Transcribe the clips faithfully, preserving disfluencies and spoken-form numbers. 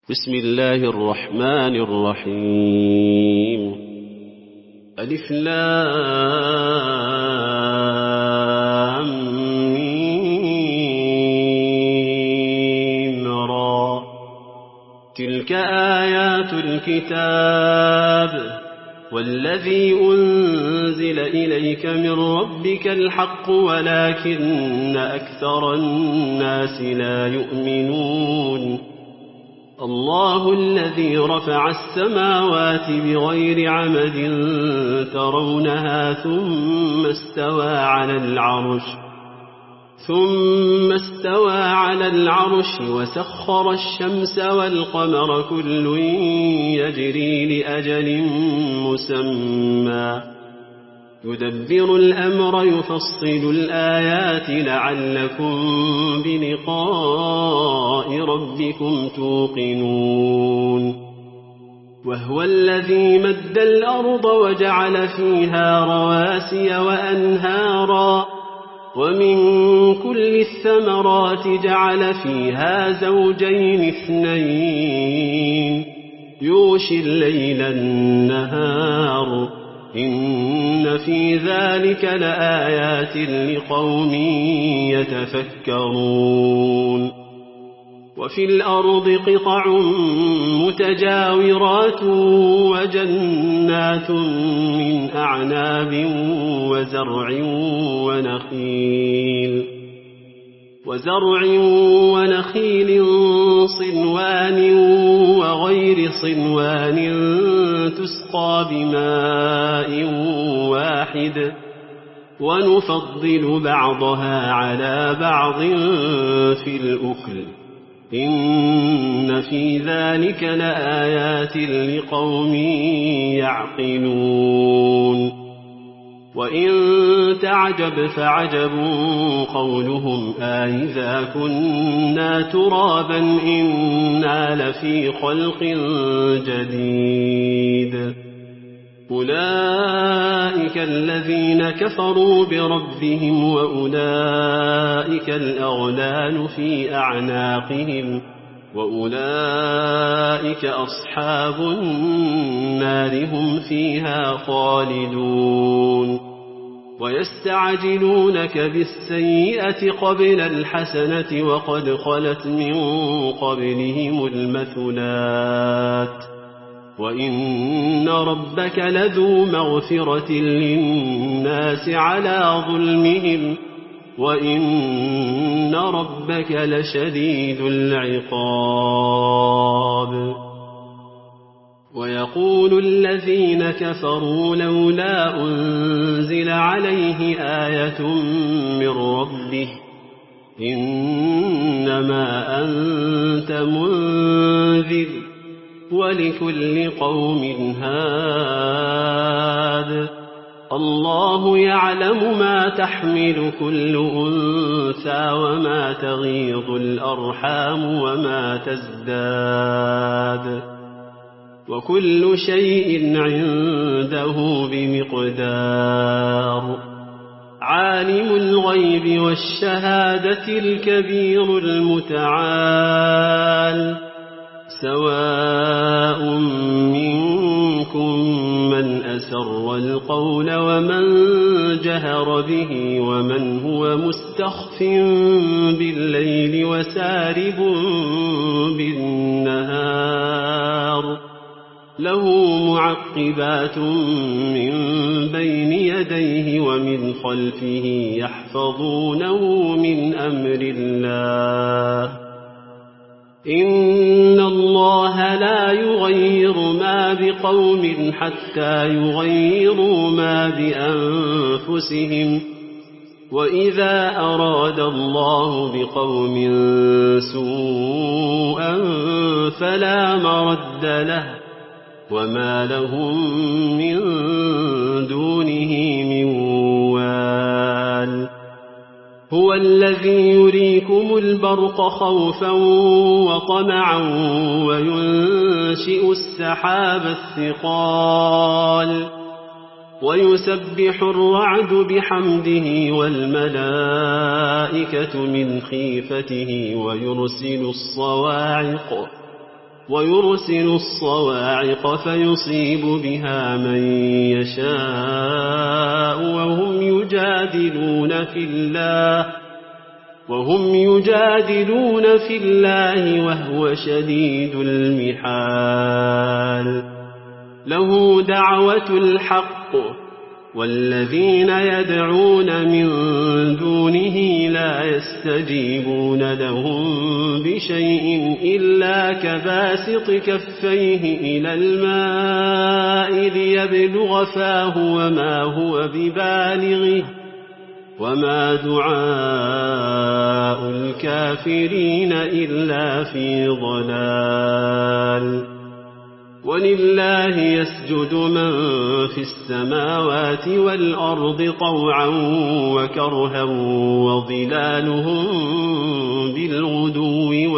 بسم الله الرحمن الرحيم ألف لام ميم را تلك آيات الكتاب والذي أنزل إليك من ربك الحق ولكن أكثر الناس لا يؤمنون الله الذي رفع السماوات بغير عمد ترونها ثم استوى على العرش ثم استوى على العرش وسخر الشمس والقمر كل يجري لأجل مسمى يدبر الأمر يفصل الآيات لعلكم بلقاء ربكم توقنون وهو الذي مد الأرض وجعل فيها رواسي وأنهارا ومن كل الثمرات جعل فيها زوجين اثنين يغشي الليل النهار إن في ذلك لآيات لقوم يتفكرون وفي الأرض قطع متجاورات وجنات من أعناب وزرع ونخيل وزرع ونخيل صنوان وغير صنوان تسقى بماء واحد ونفضل بعضها على بعض في الأكل إن في ذلك لآيات لقوم يعقلون وإن تعجب فعجب قولهم آئذا كنا ترابا إنا لفي خلق جديد أولئك الذين كفروا بربهم وأولئك الأغلال في أعناقهم وأولئك أصحاب النار هم فيها خالدون ويستعجلونك بالسيئة قبل الحسنة وقد خلت من قبلهم المثلات وإن ربك لذو مغفرة للناس على ظلمهم وإن ربك لشديد العقاب ويقول الذين كفروا لولا أنزل عليه آية من ربه إنما أنت منذر ولكل قوم هاد الله يعلم ما تحمل كل أنثى وما تغيض الأرحام وما تزداد وكل شيء عنده بمقدار عالم الغيب والشهادة الكبير المتعال سواء منكم من أسر القول ومن جهر به ومن هو مستخف بالليل وسارب بالنهار له معقبات من بين يديه ومن خلفه يحفظونه من أمر الله إن الله لا يغير ما بقوم حتى يغيروا ما بأنفسهم وإذا أراد الله بقوم سوءا فلا مرد له وما لهم من دونه من وال هو الذي يريكم البرق خوفا وطمعا وينشئ السحاب الثقال ويسبح الرعد بحمده والملائكة من خيفته ويرسل الصواعق ويرسل الصواعق فيصيب بها من يشاء وهم يجادلون في الله وهم يجادلون في الله وهو شديد المحال. له دعوة الحق والذين يدعون من دونه لا يستجيبون لهم بشيء إلا كباسط كفيه إلى الماء ليبلغ فاه وما هو ببالغه وما دعاء الكافرين إلا في ضلال. ولله يسجد من في السماوات والأرض طوعا وكرها وظلالهم بالغدو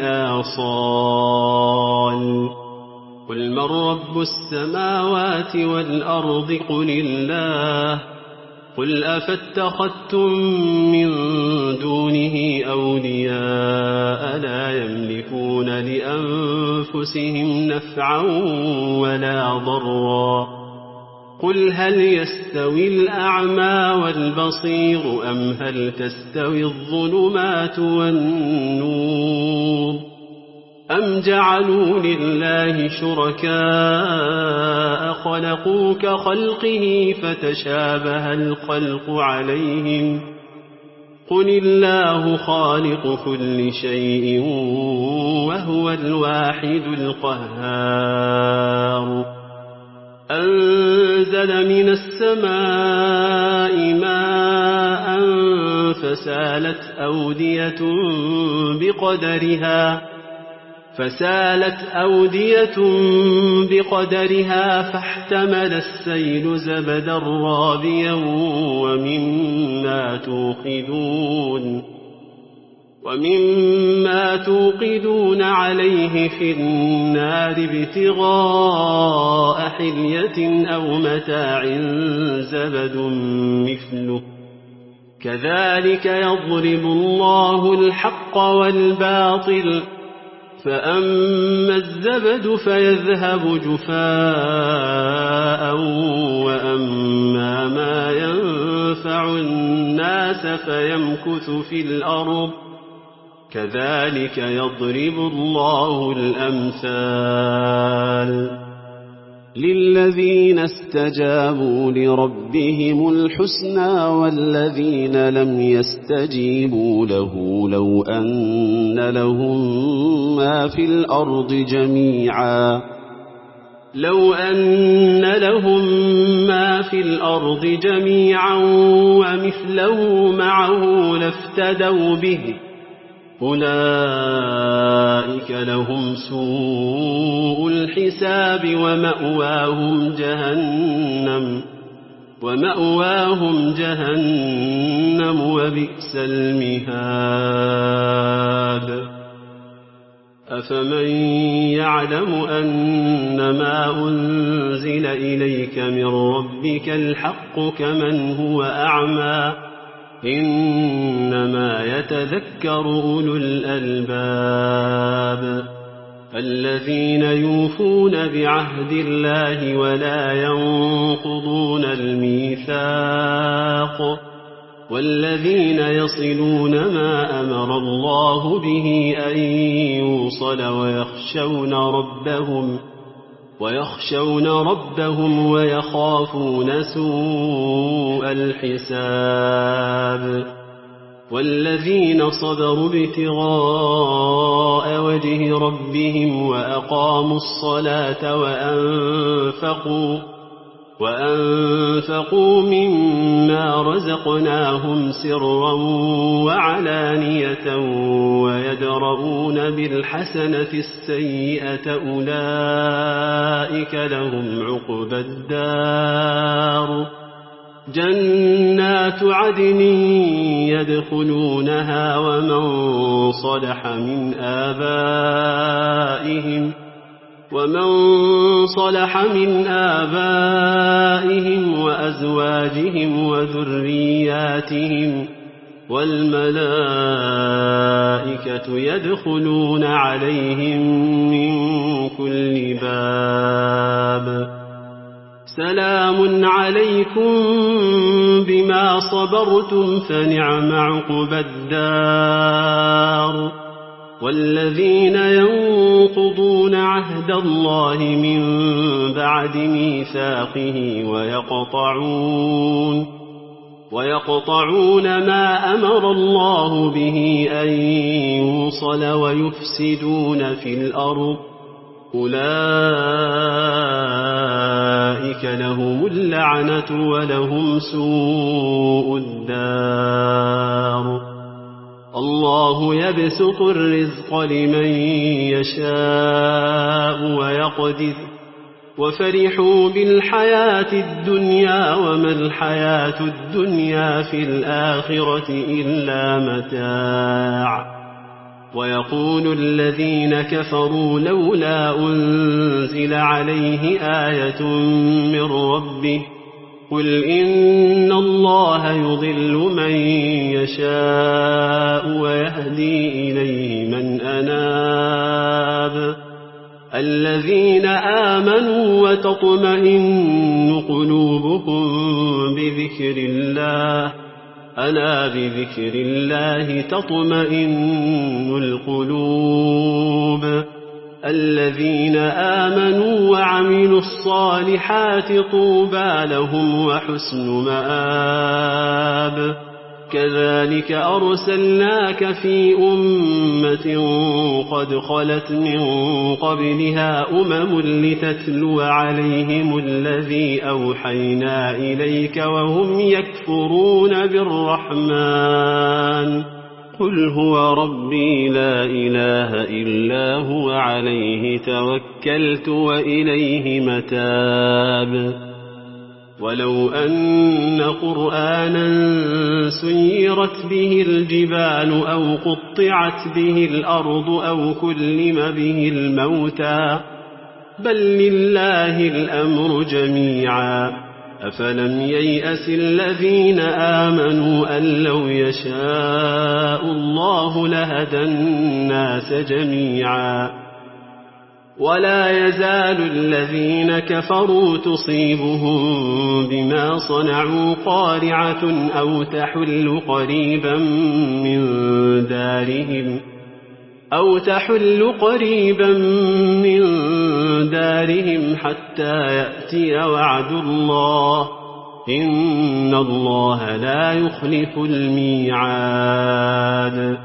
والآصال. قل من رب السماوات والأرض قل الله. قل أفاتخذتم من دونه أولياء لا يملكون لأنفسهم نفعا ولا ضرا. قل هل يستوي الأعمى والبصير أم هل تستوي الظلمات والنور أم جعلوا لله شركاء خلقوا كخلقه فتشابه الخلق عليهم. قل الله خالق كل شيء وهو الواحد القهار. أنزل من السماء ماء فسالت أودية بقدرها فسالت أودية بقدرها فاحتمل السيل زبدا رابيا ومما توقدون ومما توقدون عليه في النار ابتغاء حلية أو متاع زبد مثله كذلك يضرب الله الحق والباطل فأما الزبد فيذهب جفاء وأما ما ينفع الناس فيمكث في الأرض كذلك يضرب الله الأمثال. للذين استجابوا لربهم الحسنى والذين لم يستجيبوا له لو أن لهم ما في الأرض جميعا لو أن لهم ما في الأرض جميعا ومثله معه لافتدوا به أولئك لهم سوء الحساب ومأواهم جهنم ومأواهم جهنم وبئس المهاد. أفمن يعلم أن ما أنزل إليك من ربك الحق كمن هو أعمى إنما يتذكر أولو الألباب الذين يوفون بعهد الله ولا ينقضون الميثاق والذين يصلون ما أمر الله به أن يوصل ويخشون ربهم ويخشون ربهم ويخافون سوء الحساب والذين صبروا ابتغاء وجه ربهم وأقاموا الصلاة وأنفقوا وأنفقوا مما رزقناهم سرا وعلانية ويدرؤون بالحسنة السيئة أولئك لهم عقبى الدار جنات عدن يدخلونها ومن صلح من آبائهم ومن صلح من آبائهم وأزواجهم وذرياتهم والملائكة يدخلون عليهم من عليكم بما صبرتم فنعم عقبى الدار والذين ينقضون عهد الله من بعد ميثاقه ويقطعون ويقطعون ما أمر الله به أن يوصل ويفسدون في الأرض أولئك لهم اللعنة ولهم سوء الدار الله يبسط الرزق لمن يشاء ويقدر وفرحوا بالحياة الدنيا وما الحياة الدنيا في الآخرة إلا متاع ويقول الذين كفروا لولا أنزل عليه آية من ربه قل إن الله يضل من يشاء ويهدي إليه من أناب الذين آمنوا وتطمئن قلوبهم بذكر الله ألا بذكر الله تطمئن القلوب الذين آمنوا وعملوا الصالحات طوبى لهم وحسن مآب كذلك أرسلناك في أمة قد خلت من قبلها أمم لتتلو عليهم الذي أوحينا إليك وهم يكفرون بالرحمن قل هو ربي لا إله إلا هو عليه توكلت وإليه متاب ولو أن قرآنا سيرت به الجبال أو قطعت به الأرض أو كلم به الموتى بل لله الأمر جميعا أفلم ييأس الذين آمنوا أن لو يشاء الله لهدى الناس جميعا ولا يزال الذين كفروا تصيبهم بما صنعوا قارعة أو تحل قريبا من دارهم أو تحل قريبا من دارهم حتى يأتي وعد الله إن الله لا يخلف الميعاد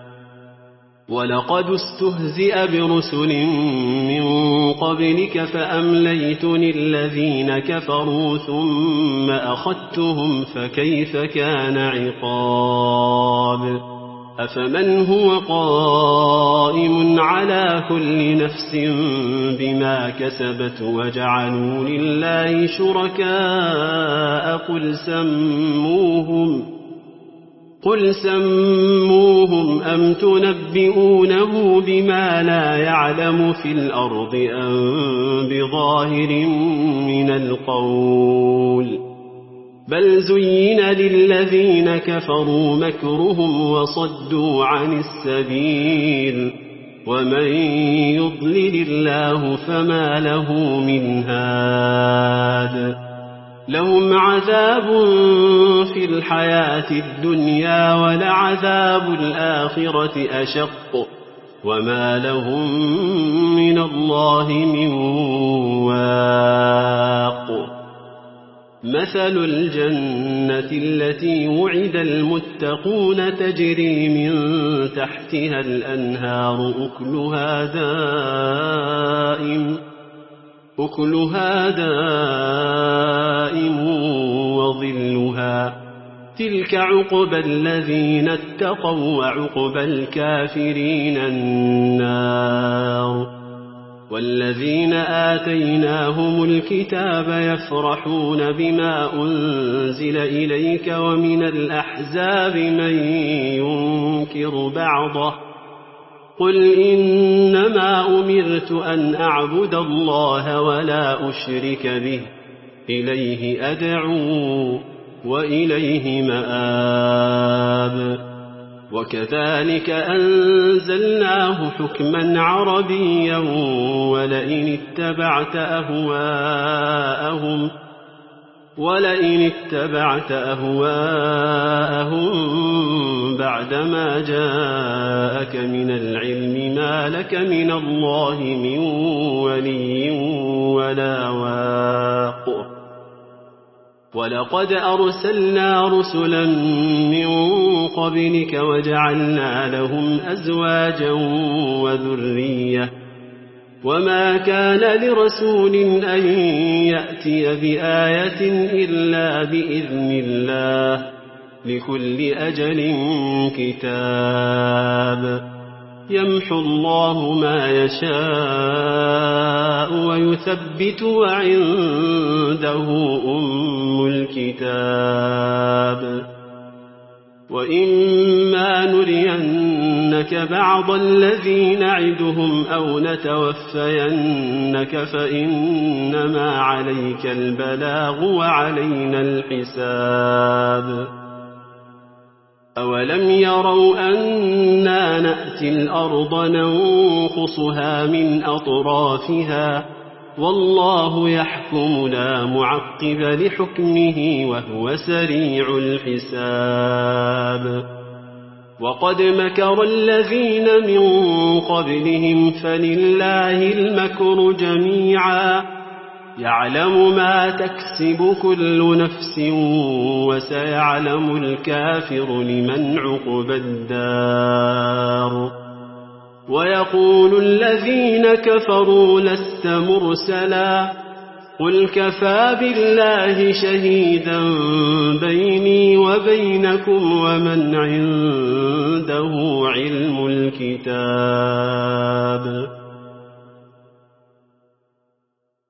ولقد استهزئ برسل من قبلك فأمليت للذين كفروا ثم أخذتهم فكيف كان عقاب أفمن هو قائم على كل نفس بما كسبت وجعلوا لله شركاء قل سموهم قل سموهم أم تنبئونه بما لا يعلم في الأرض أم بظاهر من القول بل زين للذين كفروا مكرهم وصدوا عن السبيل ومن يضلل الله فما له من هاد لهم عذاب في الحياة الدنيا ولعذاب الآخرة أشق وما لهم من الله من واق مثل الجنة التي وعد المتقون تجري من تحتها الأنهار أكلها دائم أكلها دائم وظلها تلك عقبى الذين اتقوا وعقبى الكافرين النار والذين آتيناهم الكتاب يفرحون بما أنزل إليك ومن الأحزاب من ينكر بعضه قل إنما أمرت أن أعبد الله ولا أشرك به إليه أدعو وإليه مآب وكذلك أنزلناه حكما عربيا ولئن اتبعت أهواءهم ولئن اتبعت أهواءهم بعدما جاءك من العلم ما لك من الله من ولي ولا واق ولقد أرسلنا رسلا من قبلك وجعلنا لهم أزواجا وذرية وما كان لرسول أن يأتي بآية إلا بإذن الله لكل أجل كتاب يمحو الله ما يشاء ويثبت وعنده أم الكتاب وإما نرينك بعض الذي نعدهم أو نتوفينك فإنما عليك البلاغ وعلينا الحساب أولم يروا أنا نأتي الأرض ننقصها من أطرافها والله يحكم لا معقب لحكمه وهو سريع الحساب وقد مكر الذين من قبلهم فلله المكر جميعا يعلم ما تكسب كل نفس وسيعلم الكافر لمن عقبى الدار ويقول الذين كفروا لست مرسلا قل كفى بالله شهيدا بيني وبينكم ومن عنده علم الكتاب